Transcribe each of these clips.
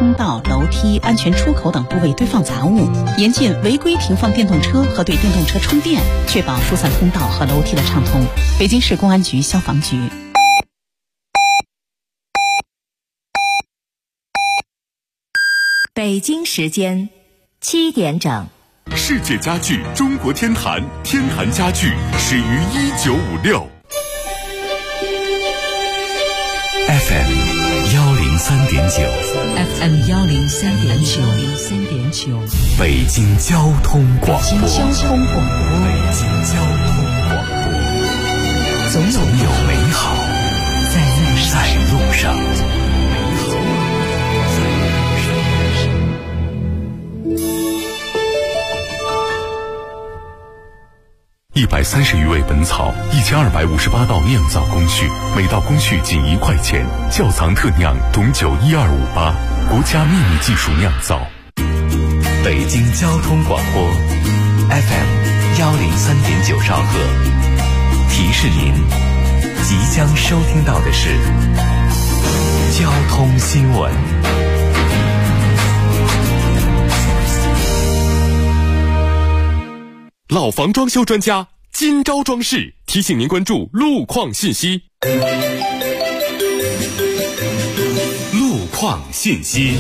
通道、楼梯、安全出口等部位堆放杂物，严禁违规停放电动车和对电动车充电，确保疏散通道和楼梯的畅通。北京市公安局消防局。 北京时间7点整。 世界家具中国天坛，天坛家具始于1956。FM 103.9，FM 103.9， 北京交通广播， 北京交通广播， 总有美好在路上。130余味本草，1258道酿造工序，每道工序仅1块钱。窖藏特酿董酒12588，国家秘密技术酿造。北京交通广播 FM 103.9兆赫，提示您即将收听到的是交通新闻。老房装修专家今朝装饰提醒您关注路况信息。路况信息。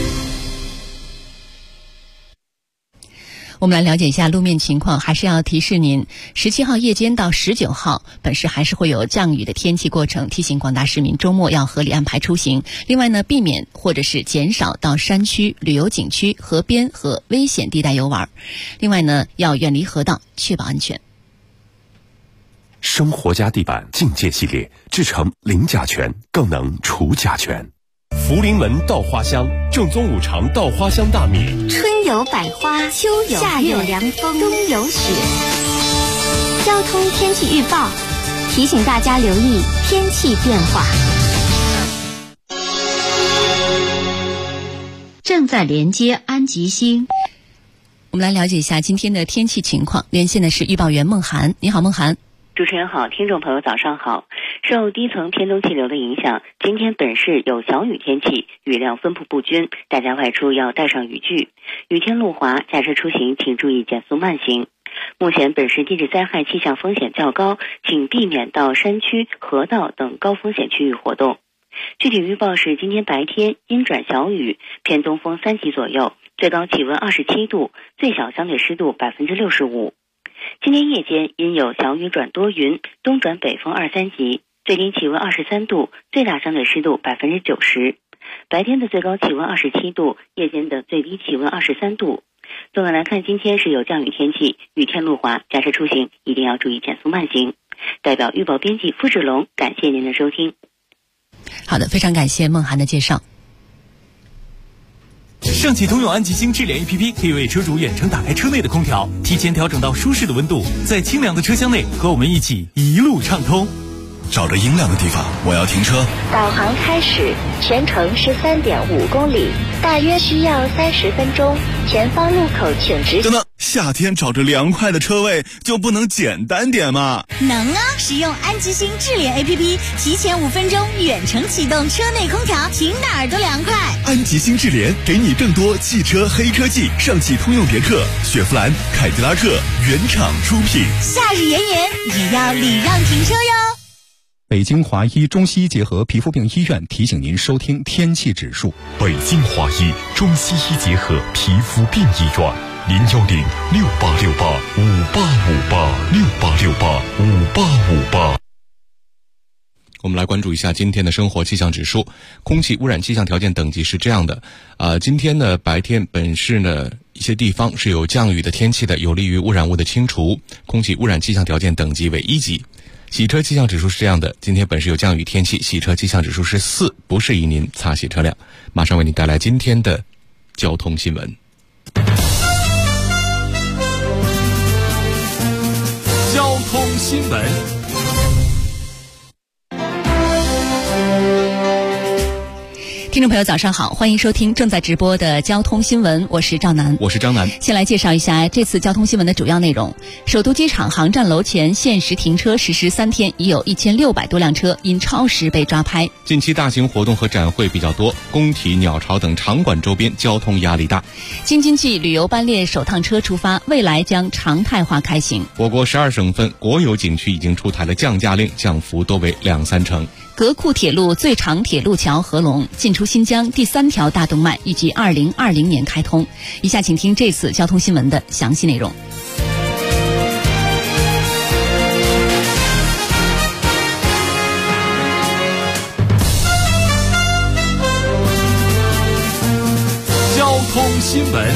我们来了解一下路面情况，还是要提示您，17号夜间到19号，本市还是会有降雨的天气过程，提醒广大市民周末要合理安排出行。另外呢，避免或者是减少到山区、旅游景区、河边和危险地带游玩。另外呢，要远离河道，确保安全。 生活家地板境界系列，制成零甲醛，更能除甲醛。福临门稻花香，正宗五常稻花香大米。 春有百花，秋有夏有凉风，冬有雪。交通天气预报提醒大家留意天气变化。 正在连接安吉星。 我们来了解一下今天的天气情况，连线的是预报员孟涵。你好，孟涵。 主持人好，听众朋友早上好。受低层偏东气流的影响，今天本市有小雨天气，雨量分布不均，大家外出要带上雨具。雨天路滑，驾车出行请注意减速慢行。目前本市地质灾害气象风险较高，请避免到山区、河道等高风险区域活动。具体预报是今天白天阴转小雨，偏东风3级左右，最高气温27度，最小相对湿度65%。今天夜间阴有小雨转多云，东转北风2、3级，最低气温23度，最大相对湿度90%。白天的最高气温27度，夜间的最低气温23度。总的来看，今天是有降雨天气，雨天路滑，驾车出行一定要注意减速慢行。代表预报编辑付志龙，感谢您的收听。 好的，非常感谢孟涵的介绍。 上汽通用安吉星智联 APP 可以为车主远程打开车内的空调，提前调整到舒适的温度，在清凉的车厢内和我们一起一路畅通。 找着阴凉的地方，我要停车。 导航开始，全程是3.5公里，大约需要30分钟。前方路口请直。 等等，夏天找着凉快的车位就不能简单点吗？ 能啊！使用安吉星智联 APP， 提前5分钟远程启动车内空调，停哪儿都凉快。 安吉星智联给你更多汽车黑科技，上汽通用别克、雪佛兰、凯迪拉克原厂出品。 夏日炎炎也要礼让停车哟。 北京华医中西医结合皮肤病医院提醒您收听天气指数。 北京华医中西医结合皮肤病医院，0106868585858，686858。 我们来关注一下今天的生活气象指数。空气污染气象条件等级是这样的，今天呢白天本市呢一些地方是有降雨的天气的，有利于污染物的清除。空气污染气象条件等级为1级。洗车气象指数是这样的，今天本市有降雨天气，洗车气象指数是4，不适宜您擦洗车辆。马上为您带来今天的交通新闻。 交通新闻。 听众朋友早上好，欢迎收听正在直播的交通新闻，我是赵楠。 我是张楠。 先来介绍一下这次交通新闻的主要内容。首都机场航站楼前限时停车实施3天，已有1600多辆车因超时被抓拍。 近期大型活动和展会比较多，工体、鸟巢等场馆周边交通压力大。 京津冀旅游班列首趟车出发，未来将常态化开行。 我国12省份国有景区已经出台了降价令，降幅多为2-3成。 格库铁路最长铁路桥合龙进出新疆第3条大动脉预计2020年开通。以下请听这次交通新闻的详细内容。 交通新闻。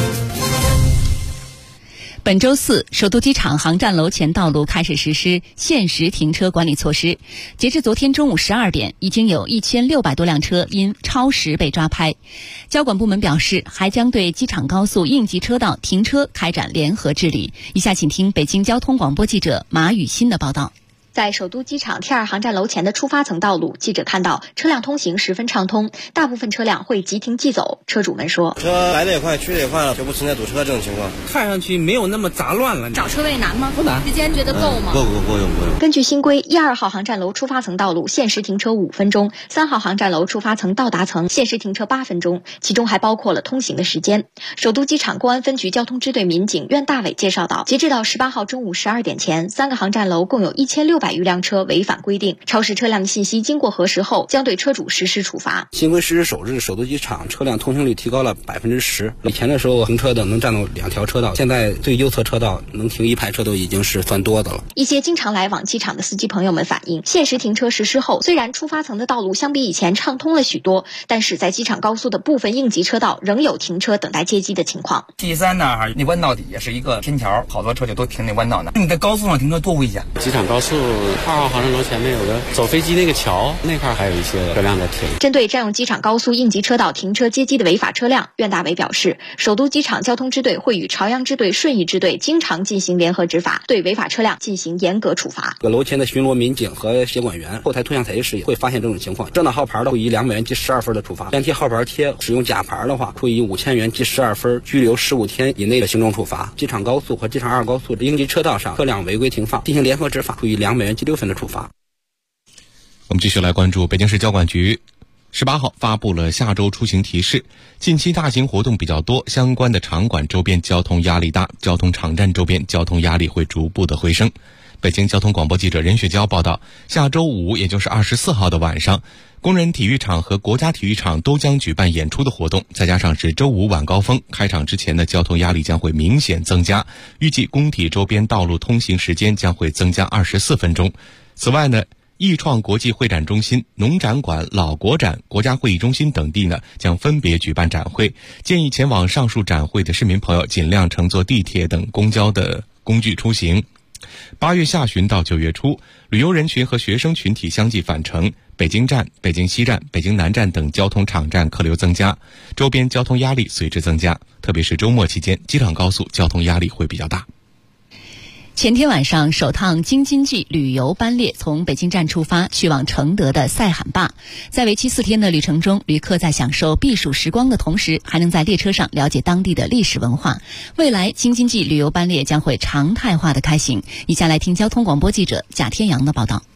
本周四，首都机场航站楼前道路开始实施限时停车管理措施。截至昨天中午12点，已经有1600多辆车因超时被抓拍。交管部门表示，还将对机场高速应急车道停车开展联合治理。以下请听北京交通广播记者马雨欣的报道。 在首都机场 T2 航站楼前的出发层道路，记者看到车辆通行十分畅通，大部分车辆会即停即走。车主们说， 车来的也快，去的也快了，就不存在堵车这种情况。 看上去没有那么杂乱了。 找车位难吗？ 不难。 时间觉得够吗？ 够用。 根据新规，1、2号航站楼出发层道路限时停车5分钟，3号航站楼出发层到达层限时停车8分钟，其中还包括了通行的时间。首都机场公安分局交通支队民警苑大伟介绍到，截至到18号中午12点前，3个航站楼共有1600余辆车违反规定，超时车辆信息经过核实后，将对车主实施处罚。 新规实施首日，首都机场车辆通行率提高了10%。以前的时候，停车等能占到2条车道，现在对右侧车道能停1排车都已经是算多的了。 一些经常来往机场的司机朋友们反映，限时停车实施后，虽然出发层的道路相比以前畅通了许多，但是在机场高速的部分应急车道仍有停车等待接机的情况。 T3那儿那弯道底下是一个天桥，好多车就都停那弯道那。你在高速上停车多危险！ 机场高速2号航站楼前面有个走飞机那个桥，那块还有一些车辆在停。 针对占用机场高速应急车道停车接机的违法车辆，苑大伟表示，首都机场交通支队会与朝阳支队、顺义支队经常进行联合执法，对违法车辆进行严格处罚。 楼前的巡逻民警和协管员、后台图像采集时也会发现这种情况，正当号牌的会以200元记12分的处罚，粘贴号牌贴使用假牌的话，会以5000元记12分，拘留15天以内的行政处罚。机场高速和机场2高速的应急车道上车辆违规停放进行联合执法，处以200元记6分的处罚。 我们继续来关注北京市交管局18号发布了下周出行提示，近期大型活动比较多，相关的场馆周边交通压力大，交通场站周边交通压力会逐步的回升。北京交通广播记者任雪娇报道，下周5也就是24号的晚上，工人体育场和国家体育场都将举办演出的活动，再加上是周5晚高峰，开场之前的交通压力将会明显增加，预计工体周边道路通行时间将会增加24分钟。此外呢，易创国际会展中心、农展馆、老国展、国家会议中心等地呢，将分别举办展会。建议前往上述展会的市民朋友尽量乘坐地铁等公交的工具出行。8月下旬到9月初，旅游人群和学生群体相继返程，北京站、北京西站、北京南站等交通场站客流增加，周边交通压力随之增加，特别是周末期间，机场高速交通压力会比较大。 前天晚上，首趟京津冀旅游班列从北京站出发，去往承德的塞罕坝。在为期4天的旅程中，旅客在享受避暑时光的同时，还能在列车上了解当地的历史文化。未来，京津冀旅游班列将会常态化的开行。以下来听交通广播记者贾天阳的报道。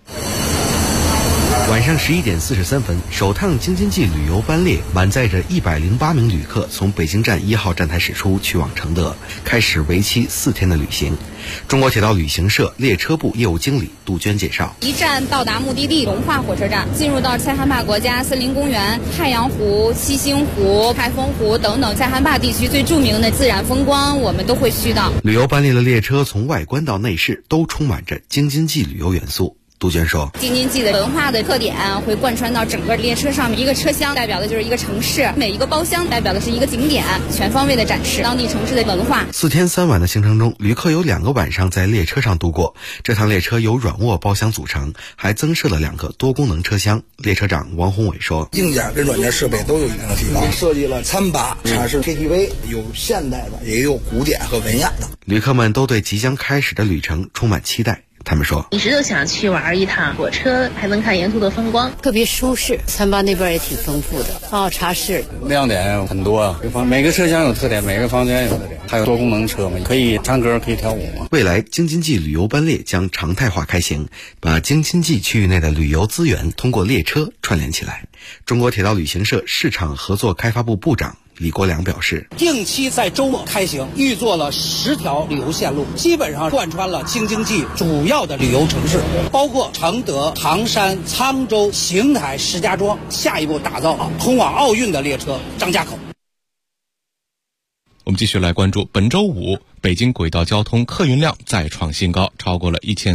晚上11点43分，首趟京津冀旅游班列满载着108名旅客从北京站1号站台驶出，去往承德，开始为期4天的旅行。中国铁道旅行社列车部业务经理杜鹃介绍， 一站到达目的地龙化火车站，进入到塞罕坝国家森林公园、太阳湖、七星湖、开封湖等等塞罕坝地区最著名的自然风光，我们都会去到。 旅游班列的列车从外观到内饰都充满着京津冀旅游元素。杜鹃说， 京津冀的文化的特点会贯穿到整个列车上面，一个车厢代表的就是一个城市，每一个包厢代表的是一个景点，全方位的展示当地城市的文化。 4天3晚的行程中，旅客有2个晚上在列车上度过。这趟列车由软卧包厢组成，还增设了2个多功能车厢。列车长王宏伟说， 硬件跟软件设备都有一定的提高，设计了餐吧、茶室、KTV， 有现代的，也有古典和文雅的。 旅客们都对即将开始的旅程充满期待。 他们说， 一直都想去玩一趟，火车还能看沿途的风光， 特别舒适。汾巴那边也挺丰富的，茶室亮点很多啊，每个车厢有特点，每个房间有特点，还有多功能车嘛，可以唱歌，可以跳舞嘛。 未来京津冀旅游班列将常态化开行，把京津冀区域内的旅游资源通过列车串联起来。中国铁道旅行社市场合作开发部部长李国良表示， 定期在周末开行，预做了10条旅游线路，基本上贯穿了京津冀主要的旅游城市，包括承德、唐山、沧州、邢台、石家庄。下一步打造通往奥运的列车张家口。 我们继续来关注本周五北京轨道交通客运量再创新高，超过了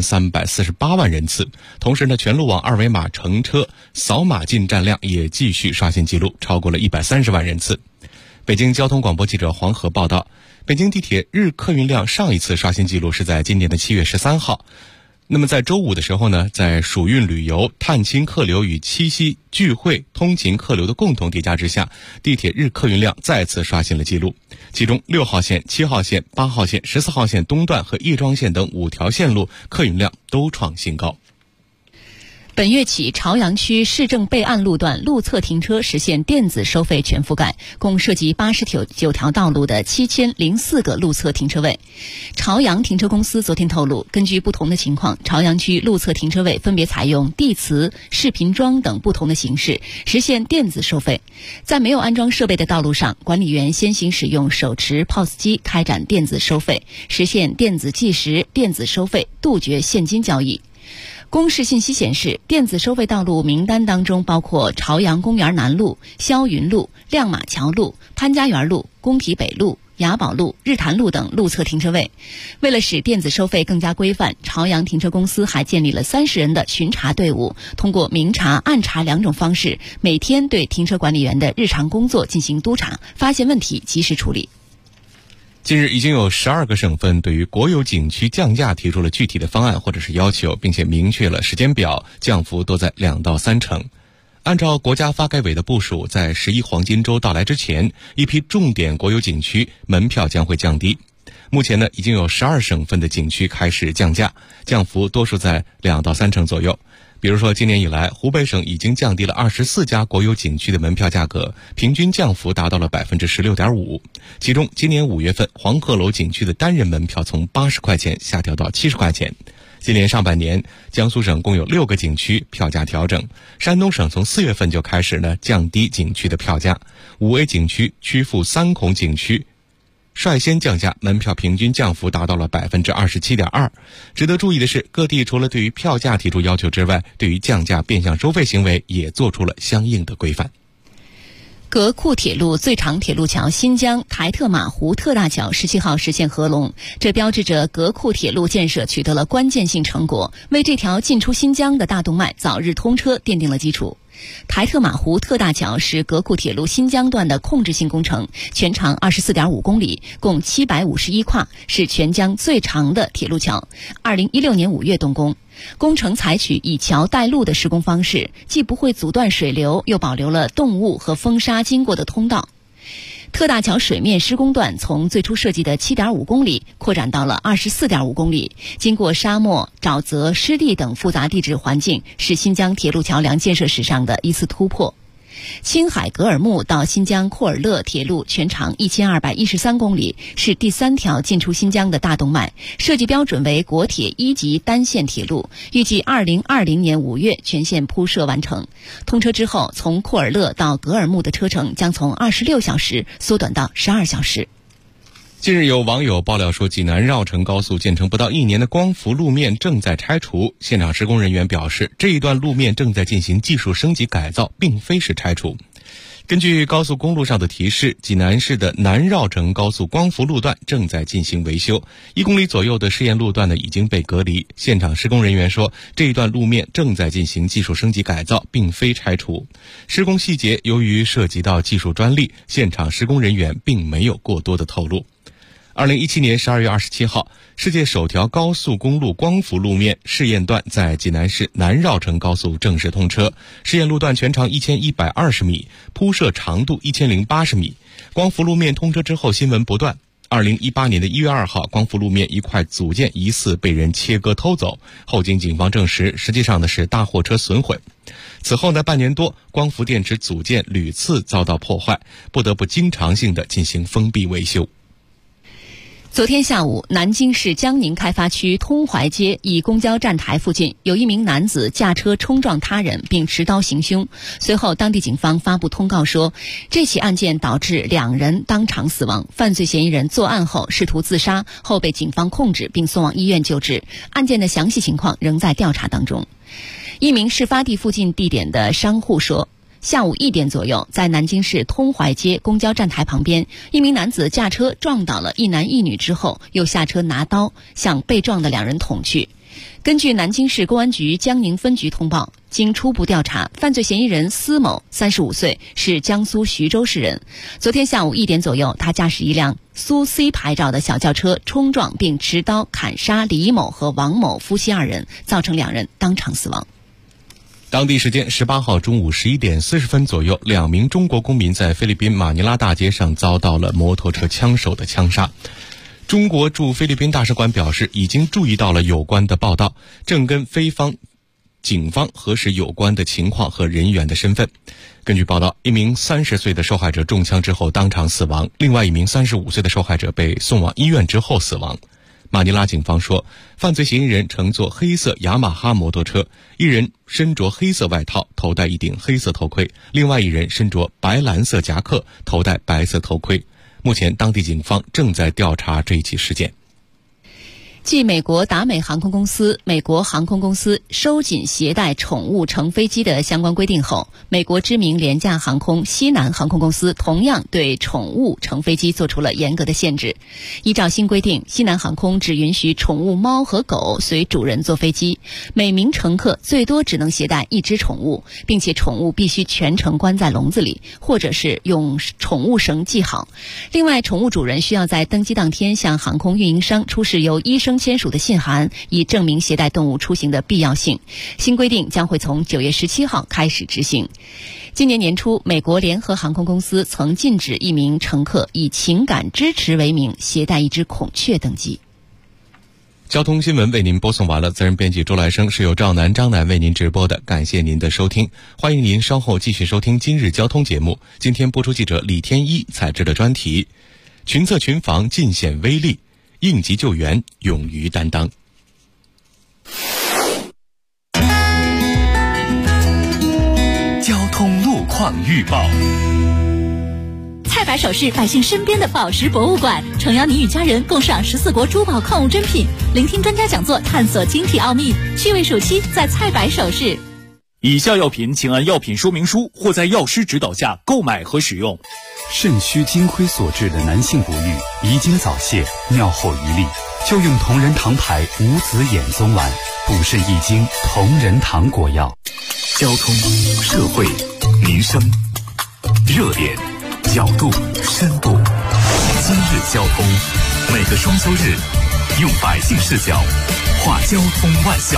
1348万人次。同时呢，全路网二维码乘车扫码进站量也继续刷新纪录，超过了130万人次。北京交通广播记者黄河报道，北京地铁日客运量上一次刷新纪录是在今年的7月13号。那么在周五的时候呢，在暑运旅游、探亲客流与七夕聚会通勤客流的共同叠加之下，地铁日客运量再次刷新了纪录。其中6号线、7号线、8号线、14号线东段和叶庄线等5条线路客运量都创新高。 本月起，朝阳区市政备案路段路侧停车实现电子收费全覆盖，共涉及89条道路的7004个路侧停车位。朝阳停车公司昨天透露，根据不同的情况，朝阳区路侧停车位分别采用地磁、视频装等不同的形式实现电子收费。在没有安装设备的道路上，管理员先行使用手持 POS 机开展电子收费，实现电子计时、电子收费，杜绝现金交易。公示信息显示，电子收费道路名单当中包括朝阳公园南路、霄云路、亮马桥路、潘家园路、工体北路、雅宝路、日坛路等路侧停车位。为了使电子收费更加规范，朝阳停车公司还建立了30人的巡查队伍，通过明查、暗查2种方式，每天对停车管理员的日常工作进行督查，发现问题及时处理。 近日已经有12个省份对于国有景区降价提出了具体的方案或者是要求，并且明确了时间表，降幅都在2到3成。按照国家发改委的部署，在11黄金周到来之前，一批重点国有景区门票将会降低。目前呢，已经有12省份的景区开始降价，降幅多数在2到3成左右。比如说，今年以来，湖北省已经降低了24家国有景区的门票价格，平均降幅达到了 16.5%。其中，今年5月份，黄鹤楼景区的单人门票从80块钱下调到70块钱。今年上半年，江苏省共有6个景区票价调整，山东省从4月份就开始呢降低景区的票价，5A 景区、曲阜3孔景区率先降价，门票平均降幅达到了 27.2%。值得注意的是，各地除了对于票价提出要求之外，对于降价变相收费行为也做出了相应的规范。 革库铁路最长铁路桥新疆台特马湖特大桥17号实现合龙，这标志着革库铁路建设取得了关键性成果，为这条进出新疆的大动脉早日通车奠定了基础。台特马湖特大桥是革库铁路新疆段的控制性工程，全长24.5公里，共751跨，是全疆最长的铁路桥。2016年5月动工。工程采取以桥带路的施工方式，既不会阻断水流，又保留了动物和风沙经过的通道。特大桥水面施工段从最初设计的7.5公里扩展到了24.5公里，经过沙漠、沼泽、湿地等复杂地质环境，是新疆铁路桥梁建设史上的一次突破。青海格尔木到新疆库尔勒铁路全长1213公里，是第3条进出新疆的大动脉，设计标准为国铁1级单线铁路，预计2020年5月全线铺设完成。通车之后，从库尔勒到格尔木的车程将从26小时缩短到12小时。 近日有网友爆料说，济南绕城高速建成不到1年的光伏路面正在拆除。现场施工人员表示，这一段路面正在进行技术升级改造，并非是拆除。根据高速公路上的提示，济南市的南绕城高速光伏路段正在进行维修，1公里左右的试验路段呢已经被隔离。现场施工人员说，这一段路面正在进行技术升级改造，并非拆除。施工细节由于涉及到技术专利，现场施工人员并没有过多的透露。2017年12月27号，世界首条高速公路光伏路面试验段在济南市南绕城高速正式通车。试验路段全长1120米，铺设长度1080米。光伏路面通车之后，新闻不断。 2018年的1月2号，光伏路面一块组件疑似被人切割偷走，后经警方证实，实际上呢是大货车损毁。此后呢半年多，光伏电池组件屡次遭到破坏，不得不经常性的进行封闭维修。 昨天下午，南京市江宁开发区通淮街一公交站台附近，有一名男子驾车冲撞他人并持刀行凶。随后，当地警方发布通告说，这起案件导致2人当场死亡，犯罪嫌疑人作案后试图自杀，后被警方控制并送往医院救治。案件的详细情况仍在调查当中。一名事发地附近地点的商户说，下午1点左右，在南京市通淮街公交站台旁边，一名男子驾车撞倒了一男一女之后，又下车拿刀向被撞的2人捅去。根据南京市公安局江宁分局通报，经初步调查，犯罪嫌疑人司某35岁，是江苏徐州市人。昨天下午1点左右，他驾驶一辆苏 C 牌照的小轿车冲撞并持刀砍杀李某和王某夫妻2人，造成2人当场死亡。 当地时间18号中午11点40分左右，2名中国公民在菲律宾马尼拉大街上遭到了摩托车枪手的枪杀。中国驻菲律宾大使馆表示，已经注意到了有关的报道，正跟菲方警方核实有关的情况和人员的身份。根据报道，一名30岁的受害者中枪之后当场死亡，另外一名35岁的受害者被送往医院之后死亡。马尼拉警方说，犯罪嫌疑人乘坐黑色雅马哈摩托车，一人身着黑色外套，头戴一顶黑色头盔，另外一人身着白蓝色夹克，头戴白色头盔。目前当地警方正在调查这一起事件。 继美国达美航空公司、美国航空公司收紧携带宠物乘飞机的相关规定后，美国知名廉价航空西南航空公司同样对宠物乘飞机做出了严格的限制。依照新规定，西南航空只允许宠物猫和狗随主人坐飞机，每名乘客最多只能携带1只宠物，并且宠物必须全程关在笼子里，或者是用宠物绳系好。另外，宠物主人需要在登机当天向航空运营商出示由医生签署的信函，以证明携带动物出行的必要性。新规定将会从9月17号开始执行。今年年初，美国联合航空公司曾禁止一名乘客以情感支持为名携带1只孔雀登机。 交通新闻为您播送完了，责任编辑周来生，是由赵楠、张楠为您直播的，感谢您的收听，欢迎您稍后继续收听今日交通节目。今天播出记者李天一采制的专题：群策群防尽显威力，应急救援勇于担当。 交通路况预报。 蔡百首饰，百姓身边的宝石博物馆，诚邀您与家人共赏14国珠宝矿物珍品，聆听专家讲座，探索晶体奥秘。趣味暑期在蔡百首饰。 以下药品请按药品说明书或在药师指导下购买和使用。 肾虚金亏所致的男性不育、遗精早泄、尿后遗力，就用同仁堂牌无籽眼松丸，补肾益精同仁堂果药。 交通、社会、民生，热点、角度、深度。今日交通，每个双休日，用百姓视角话交通万象。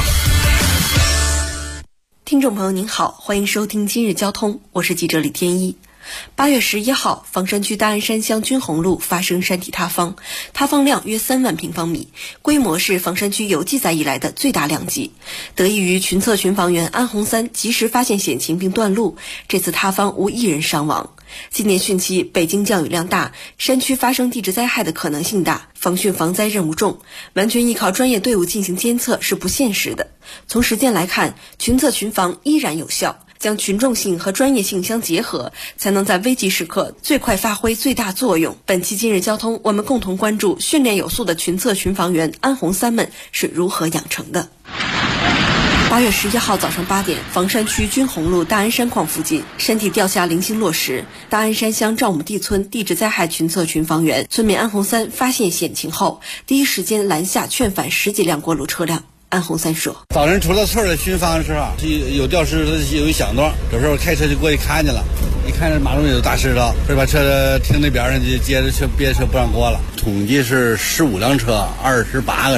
听众朋友您好，欢迎收听今日交通，我是记者李天一。8月11号，房山区大安山乡军红路发生山体塌方，塌方量约3万平方米，规模是房山区有记载以来的最大量级。得益于群策群防员安红三及时发现险情并断路，这次塌方无1人伤亡。今年汛期，北京降雨量大，山区发生地质灾害的可能性大，防汛防灾任务重，完全依靠专业队伍进行监测是不现实的。从实践来看，群策群防依然有效，将群众性和专业性相结合，才能在危急时刻最快发挥最大作用。本期今日交通，我们共同关注训练有素的群策群防员安红三们是如何养成的。8月11号早上8点，房山区军红路大安山矿附近，山体掉下零星落石。大安山乡赵母地村地质灾害群策群防员村民安红三发现险情后，第一时间拦下劝返10几辆过路车辆。安红三说：“ 早晨出了村的巡防的时候，有掉石头，有一响动，这时候开车就过去看见了，一看这马路有大石头，所以把车停那边上，就接着别的车不让过了。统计是15辆车，28个人。”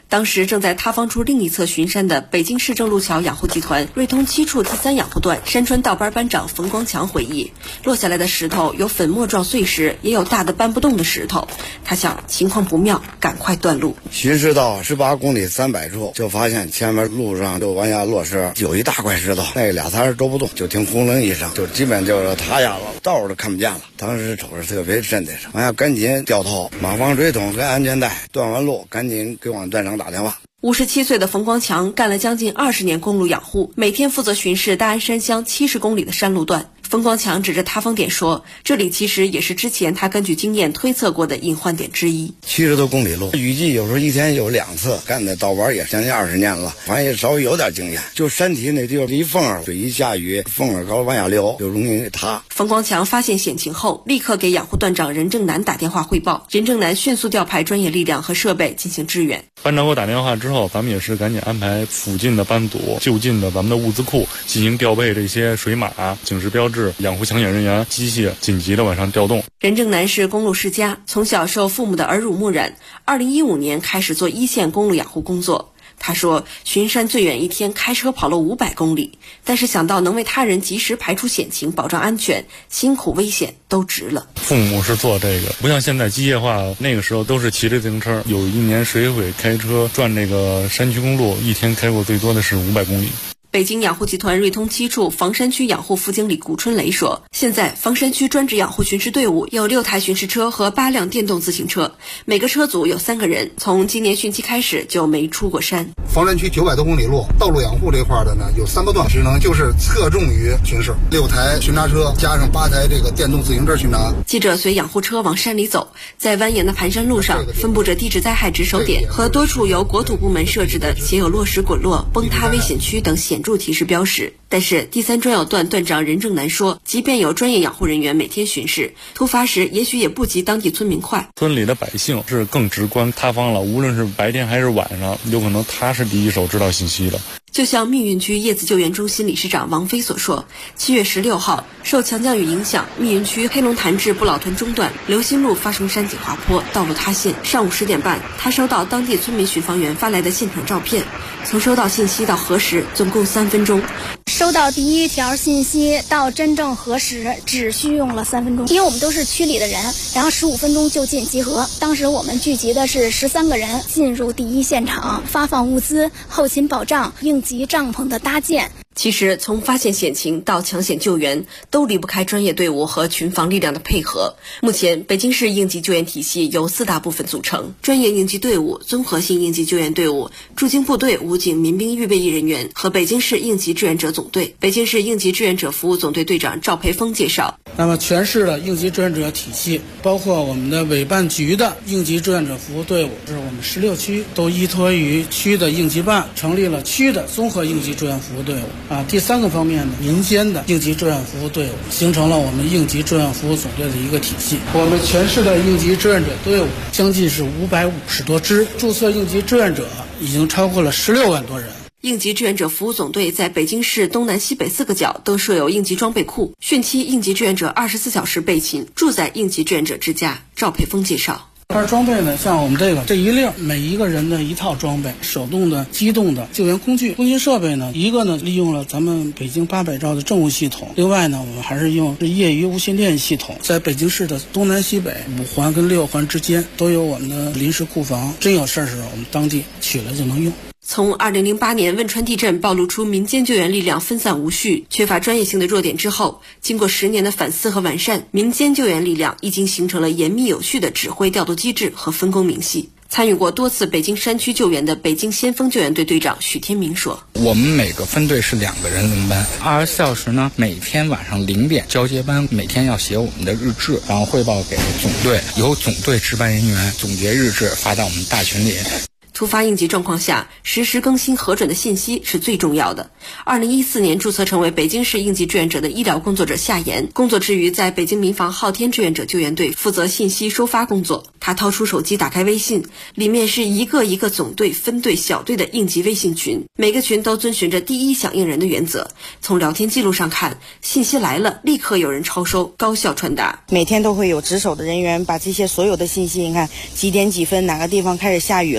当时正在塌方处另一侧巡山的北京市政路桥养护集团瑞通7处第3养护段山川道班班长冯光强回忆，落下来的石头有粉末状碎石，也有大的搬不动的石头。他想情况不妙，赶快断路。 巡视到18公里300处，就发现前面路上就往下落石，有一大块石头，那2、3人都不动，就听轰隆一声，就基本就是塌下了，道都看不见了。当时瞅着特别瘆得慌，完了赶紧掉头，马防水桶跟安全带，断完路赶紧给我们段长打电话。 57岁的冯光强干了将近20年公路养护，每天负责巡视大安山乡70公里的山路段。冯光强指着塌方点说，这里其实也是之前他根据经验推测过的隐患点之一。 70多公里路，雨季有时候一天有2次，干的道玩也将近20年了，反正也稍微有点经验。就山体那地方一缝儿，水一下雨，缝儿高往下流，就容易塌。 冯光强发现险情后，立刻给养护段长任正南打电话汇报，任正南迅速调派专业力量和设备进行支援。 班长给我打电话之后，咱们也是赶紧安排附近的班组、就近的咱们的物资库进行调配，这些水马、警示标志、养护抢险人员、机械紧急的往上调动。 任正南是公路世家，从小受父母的耳濡目染，2015年开始做一线公路养护工作。他说，巡山最远一天开车跑了500公里，但是想到能为他人及时排除险情，保障安全，辛苦危险都值了。 父母是做这个，不像现在机械化，那个时候都是骑着自行车。有一年水毁开车转这个山区公路，一天开过最多的是500公里。 北京养护集团瑞通7处房山区养护副经理顾春雷说，现在房山区专职养护巡视队伍有6台巡视车和8辆电动自行车，每个车组有3个人，从今年汛期开始就没出过山。 房山区900多公里路，道路养护这块的呢，有3个段，职能就是侧重于巡视，6台巡查车加上8台这个电动自行车巡查。 记者随养护车往山里走，在蜿蜒的盘山路上，分布着地质灾害值守点和多处由国土部门设置的写有落石滚落、崩塌危险区等显著提示标识。但是第3专要段段长任正南说，即便有专业养护人员每天巡视，突发时也许也不及当地村民快。 村里的百姓是更直观塌方了，无论是白天还是晚上，有可能他是第一手知道信息的。 就像密云区叶子救援中心理事长王飞所说，7月16号，受强降雨影响，密云区黑龙潭至不老屯中段刘新路发生山体滑坡，道路塌陷。上午10点半，他收到当地村民巡防员发来的现场照片，从收到信息到核实总共3分钟。 收到第1条信息到真正核实只需用了3分钟，因为我们都是区里的人，然后15分钟就近集合。当时我们聚集的是13个人，进入第1现场，发放物资、后勤保障、应急帐篷的搭建。 其实从发现险情到抢险救援，都离不开专业队伍和群防力量的配合。目前北京市应急救援体系由4大部分组成：专业应急队伍、综合性应急救援队伍、驻京部队武警民兵预备役人员和北京市应急志愿者总队。北京市应急志愿者服务总队队长赵培峰介绍， 那么全市的应急志愿者体系，包括我们的委办局的应急志愿者服务队伍，是我们16区都依托于区的应急办，成立了区的综合应急志愿服务队伍。第3个方面呢，民间的应急志愿服务队伍形成了我们应急志愿服务总队的一个体系。我们全市的应急志愿者队伍将近是550多支，注册应急志愿者已经超过了16万多人。 应急志愿者服务总队在北京市东南西北4个角都设有应急装备库，汛期应急志愿者24小时备勤，住在应急志愿者之家。赵培峰介绍。 装备呢，像我们这一列，每一个人的一套装备，手动的、机动的救援工具、通讯设备呢，一个呢利用了咱们北京800兆的政务系统，另外呢，我们还是用业余无线电系统，在北京市的东南西北5环跟6环之间都有我们的临时库房，真有事儿时候我们当地取了就能用。 从2008年汶川地震暴露出民间救援力量分散无序、缺乏专业性的弱点之后，经过10年的反思和完善，民间救援力量已经形成了严密有序的指挥调度机制和分工明细。参与过多次北京山区救援的北京先锋救援队队长许天明说， 我们每个分队是2个人轮班，24小时呢，每天晚上0点交接班，每天要写我们的日志，然后汇报给总队，由总队值班人员总结日志发到我们大群里。 突发应急状况下，实时更新核准的信息是最重要的。2014年注册成为北京市应急志愿者的医疗工作者夏言，工作之余在北京民防昊天志愿者救援队负责信息收发工作。他掏出手机打开微信，里面是一个一个总队、分队、小队的应急微信群，每个群都遵循着第一响应人的原则。从聊天记录上看，信息来了立刻有人抄收，高效传达。 每天都会有值守的人员把这些所有的信息，你看几点几分哪个地方开始下雨了，哪个地方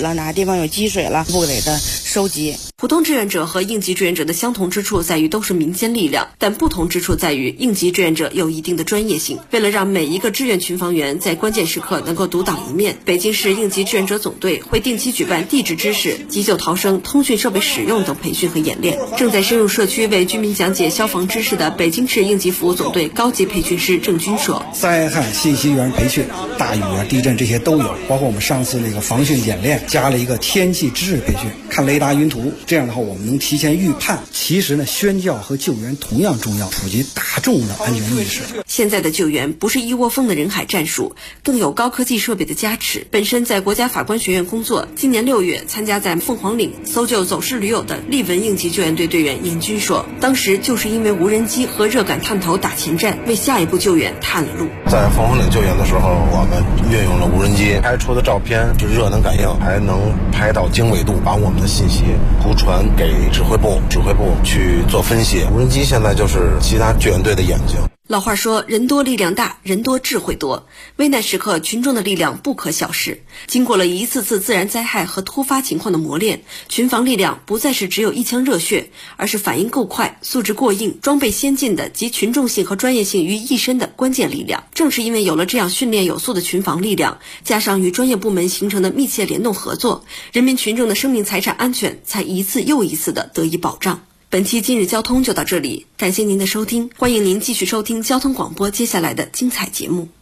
方有积水了，不给它收集。 普通志愿者和应急志愿者的相同之处在于都是民间力量，但不同之处在于应急志愿者有一定的专业性。为了让每一个志愿群防员在关键时刻能够独当一面，北京市应急志愿者总队会定期举办地质知识、急救逃生、通讯设备使用等培训和演练。正在深入社区为居民讲解消防知识的北京市应急服务总队高级培训师郑军说： 灾害信息源培训，大雨啊、地震这些都有，包括我们上次那个防汛演练加了一个天气知识培训，看雷达云图，这样的话我们能提前预判。其实呢，宣教和救援同样重要，普及大众的安全意识。 现在的救援不是一窝蜂的人海战术，更有高科技设备的加持。本身在国家法官学院工作，今年6月参加在凤凰岭搜救走失驴友的丽文应急救援队队员严军说，当时就是因为无人机和热感探头打前站，为下一步救援探了路。 在凤凰岭救援的时候，我们运用了无人机拍出的照片是热能感应，还能拍到经纬度，把我们的信息图传给指挥部去做分析。无人机现在就是其他救援队的眼睛。 老话说，人多力量大，人多智慧多。危难时刻，群众的力量不可小视。经过了一次次自然灾害和突发情况的磨练，群防力量不再是只有一腔热血，而是反应够快、素质过硬、装备先进的集群众性和专业性于一身的关键力量。正是因为有了这样训练有素的群防力量，加上与专业部门形成的密切联动合作，人民群众的生命财产安全才一次又一次的得以保障。本期今日交通就到这里，感谢您的收听，欢迎您继续收听交通广播接下来的精彩节目。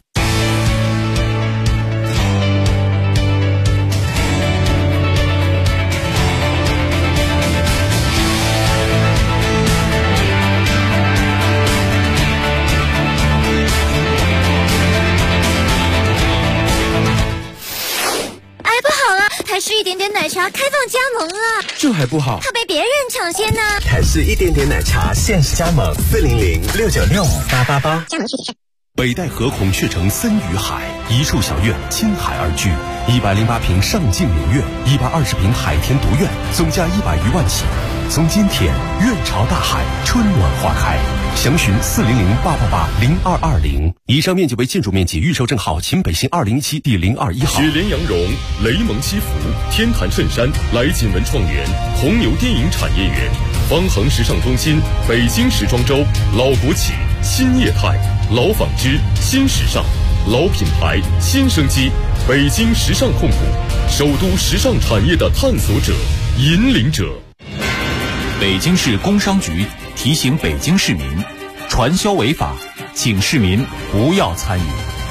台式一点点奶茶开放加盟了， 这还不好， 它被别人抢先呢。 台式一点点奶茶限时加盟400-696-888， 加盟具体是。 北戴河孔雀城森与海，一处小院倾海而居，108平上镜明月，120平海天独院，总价100余万起。从今天，院朝大海，春暖花开。详询400-888-0220。以上面积为建筑面积，预售证号秦北新2017第021号。 雪莲羊绒、雷蒙西服、天坛衬衫、来锦文创园、红牛电影产业园、方恒时尚中心、北京时装周、老国企、新业态、老纺织、新时尚、老品牌、新生机，北京时尚控股，首都时尚产业的探索者、引领者。 北京市工商局提醒北京市民，传销违法，请市民不要参与。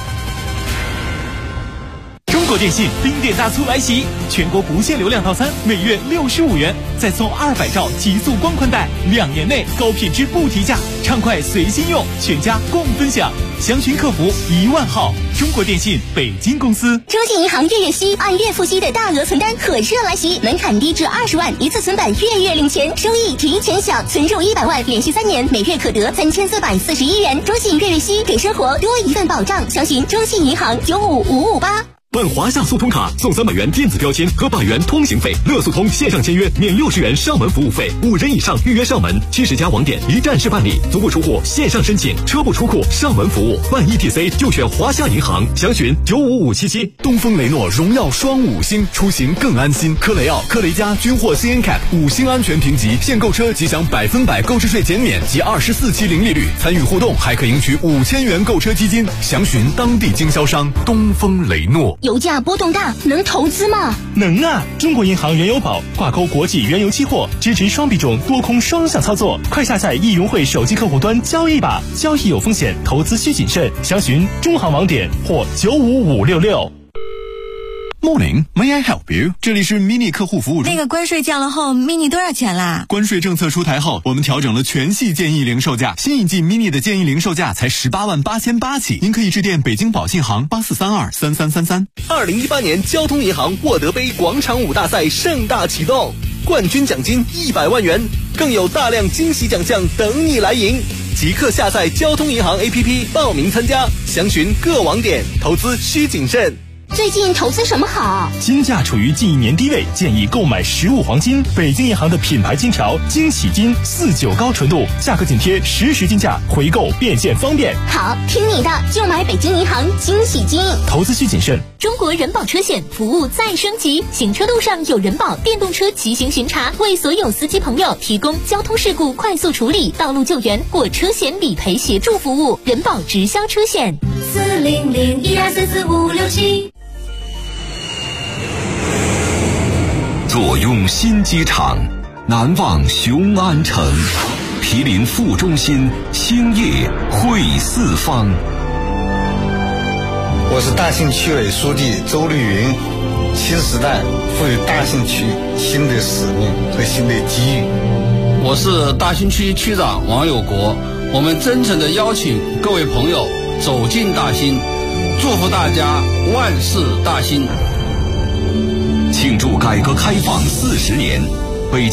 中国电信冰点大促来袭，全国不限流量套餐每月65元，再送200兆极速光宽带，2年内高品质不提价，畅快随心用，全家共分享。详询客服10000号。中国电信北京公司。 中信银行月息按月付息的大额存单可热来袭，门槛低至20万，一次存版月领钱，收益提前享，存入100万，连续3年，每月可得3441元。中信月息给生活多一份保障。详询中信银行95558。 办华夏速通卡送300元电子标签和100元通行费，乐速通线上签约免60元上门服务费，5人以上预约上门，70家网点一站式办理，足不出户线上申请，车不出库上门服务，办 ETC 就选华夏银行，详询95577。 东风雷诺荣耀双5星，出行更安心。科雷傲、科雷嘉均获 CNCAP 5星安全评级，现购车即享100%购置税减免及24期零利率，参与互动还可赢取5000元购车基金，详询当地经销商东风雷诺。 油价波动大，能投资吗？ 能啊！中国银行原油宝挂钩国际原油期货，支持双币种多空双向操作。快下载易融汇手机客户端交易吧，交易有风险，投资需谨慎。详询中行网点或95566。 Morning, may I help you？ 这里是 mini 客户服务中。 那个关税降了后 ，mini 多少钱啦？ 关税政策出台后，我们调整了全系建议零售价，新一季 mini 的建议零售价才188800起。您可以致电北京宝信行84323333。 2018年交通银行沃德杯广场舞大赛盛大启动，冠军奖金100万元，更有大量惊喜奖项等你来赢。即刻下载交通银行 APP 报名参加，详询各网点，投资需谨慎。 最近投资什么好？ 金价处于近1年低位，建议购买15黄金。北京银行的品牌金条惊喜金49高纯度，价格紧贴实时金价，回购变现方便。 好，听你的，就买北京银行惊喜金。 投资需谨慎。 中国人保车险服务再升级，行车路上有人保电动车骑行巡查，为所有司机朋友提供交通事故快速处理、道路救援或车险理赔协助服务。人保直销车险 40012445567。 坐拥新机场，难忘雄安城，毗邻副中心，兴业汇四方。 我是大兴区委书记周绿云。新时代赋予大兴区新的使命和新的机遇。 我是大兴区区长王有国。我们真诚地邀请各位朋友走进大兴，祝福大家万事大兴。 庆祝改革开放40年，